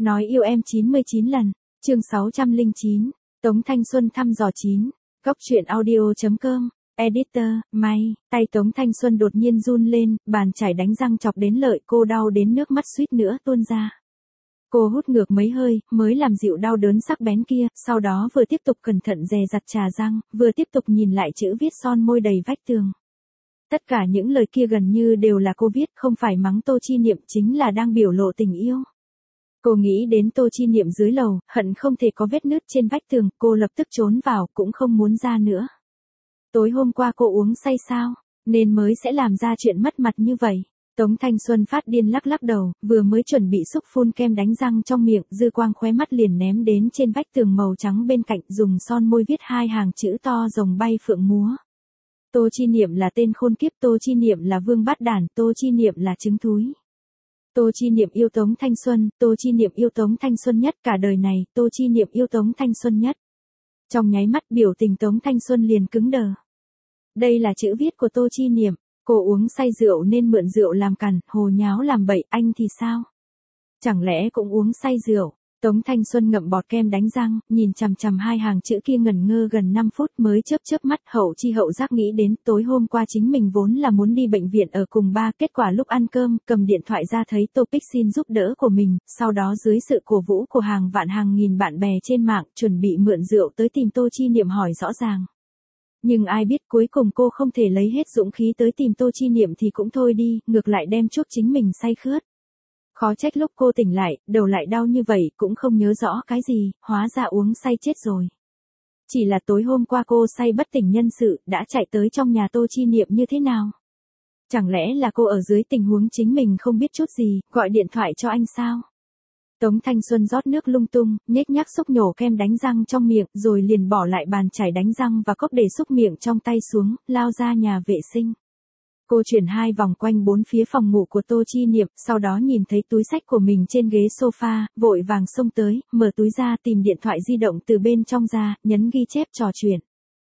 Nói yêu em 99 lần. Chương 609. Tống Thanh Xuân thăm dò 9. Góc truyện audio.com. Editor, May. Tay Tống Thanh Xuân đột nhiên run lên, bàn chải đánh răng chọc đến lợi cô đau đến nước mắt suýt nữa tuôn ra. Cô hút ngược mấy hơi, mới làm dịu đau đớn sắc bén kia, sau đó vừa tiếp tục cẩn thận dè dặt trà răng, vừa tiếp tục nhìn lại chữ viết son môi đầy vách tường. Tất cả những lời kia gần như đều là cô viết, không phải mắng Tô Chi Niệm, chính là đang biểu lộ tình yêu. Cô nghĩ đến Tô Chi Niệm dưới lầu, hận không thể có vết nứt trên vách tường, cô lập tức trốn vào, cũng không muốn ra nữa. Tối hôm qua cô uống say sao, nên mới sẽ làm ra chuyện mất mặt như vậy. Tống Thanh Xuân phát điên lắc lắc đầu, vừa mới chuẩn bị xúc phun kem đánh răng trong miệng, dư quang khóe mắt liền ném đến trên vách tường màu trắng bên cạnh, dùng son môi viết hai hàng chữ to rồng bay phượng múa. Tô Chi Niệm là tên khôn kiếp, Tô Chi Niệm là vương bát đản, Tô Chi Niệm là trứng thúi. Tô Chi Niệm yêu Tống Thanh Xuân, Tô Chi Niệm yêu Tống Thanh Xuân nhất cả đời này, Tô Chi Niệm yêu Tống Thanh Xuân nhất. Trong nháy mắt biểu tình Tống Thanh Xuân liền cứng đờ. Đây là chữ viết của Tô Chi Niệm, cô uống say rượu nên mượn rượu làm cằn, hồ nháo làm bậy, anh thì sao? Chẳng lẽ cũng uống say rượu? Tống Thanh Xuân ngậm bọt kem đánh răng, nhìn chằm chằm hai hàng chữ kia ngẩn ngơ gần 5 phút mới chớp mắt, hậu chi hậu giác nghĩ đến tối hôm qua chính mình vốn là muốn đi bệnh viện ở cùng ba, kết quả lúc ăn cơm, cầm điện thoại ra thấy Topic xin giúp đỡ của mình, sau đó dưới sự cổ vũ của hàng vạn hàng nghìn bạn bè trên mạng, chuẩn bị mượn rượu tới tìm Tô Chi Niệm hỏi rõ ràng. Nhưng ai biết cuối cùng cô không thể lấy hết dũng khí tới tìm Tô Chi Niệm thì cũng thôi đi, ngược lại đem chuốc chính mình say khướt. Khó trách lúc cô tỉnh lại, đầu lại đau như vậy, cũng không nhớ rõ cái gì, hóa ra uống say chết rồi. Chỉ là tối hôm qua cô say bất tỉnh nhân sự, đã chạy tới trong nhà Tô Chi Niệm như thế nào? Chẳng lẽ là cô ở dưới tình huống chính mình không biết chút gì, gọi điện thoại cho anh sao? Tống Thanh Xuân rót nước lung tung, nhếch nhác xúc nhổ kem đánh răng trong miệng, rồi liền bỏ lại bàn chải đánh răng và cốc để xúc miệng trong tay xuống, lao ra nhà vệ sinh. Cô chuyển 2 vòng quanh 4 phía phòng ngủ của Tô Chi Niệm, sau đó nhìn thấy túi xách của mình trên ghế sofa, vội vàng xông tới, mở túi ra tìm điện thoại di động từ bên trong ra, nhấn ghi chép trò chuyện.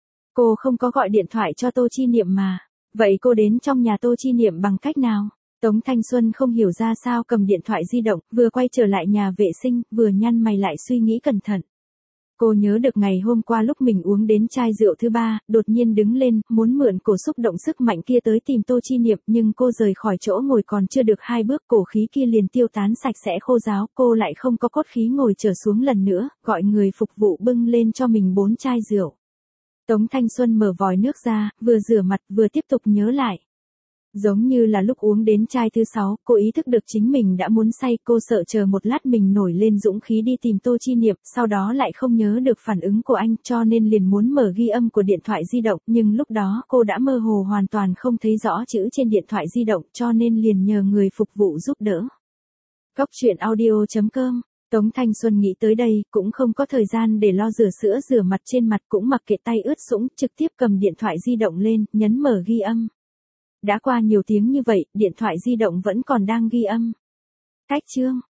Cô không có gọi điện thoại cho Tô Chi Niệm mà. Vậy cô đến trong nhà Tô Chi Niệm bằng cách nào? Tống Thanh Xuân không hiểu ra sao cầm điện thoại di động, vừa quay trở lại nhà vệ sinh, vừa nhăn mày lại suy nghĩ cẩn thận. Cô nhớ được ngày hôm qua lúc mình uống đến chai rượu thứ 3, đột nhiên đứng lên, muốn mượn cổ xúc động sức mạnh kia tới tìm Tô Chi Niệm, nhưng cô rời khỏi chỗ ngồi còn chưa được 2 bước, cổ khí kia liền tiêu tán sạch sẽ khô ráo, cô lại không có cốt khí ngồi trở xuống lần nữa, gọi người phục vụ bưng lên cho mình 4 chai rượu. Tống Thanh Xuân mở vòi nước ra, vừa rửa mặt vừa tiếp tục nhớ lại. Giống như là lúc uống đến chai thứ 6, cô ý thức được chính mình đã muốn say, cô sợ chờ một lát mình nổi lên dũng khí đi tìm Tô Chi Niệm, sau đó lại không nhớ được phản ứng của anh, cho nên liền muốn mở ghi âm của điện thoại di động, nhưng lúc đó cô đã mơ hồ hoàn toàn không thấy rõ chữ trên điện thoại di động, cho nên liền nhờ người phục vụ giúp đỡ. Góc truyện audio.com. Tống Thanh Xuân nghĩ tới đây, cũng không có thời gian để lo rửa sữa rửa mặt trên mặt, cũng mặc kệ tay ướt sũng, trực tiếp cầm điện thoại di động lên, nhấn mở ghi âm. Đã qua nhiều tiếng như vậy, điện thoại di động vẫn còn đang ghi âm. Cách chương.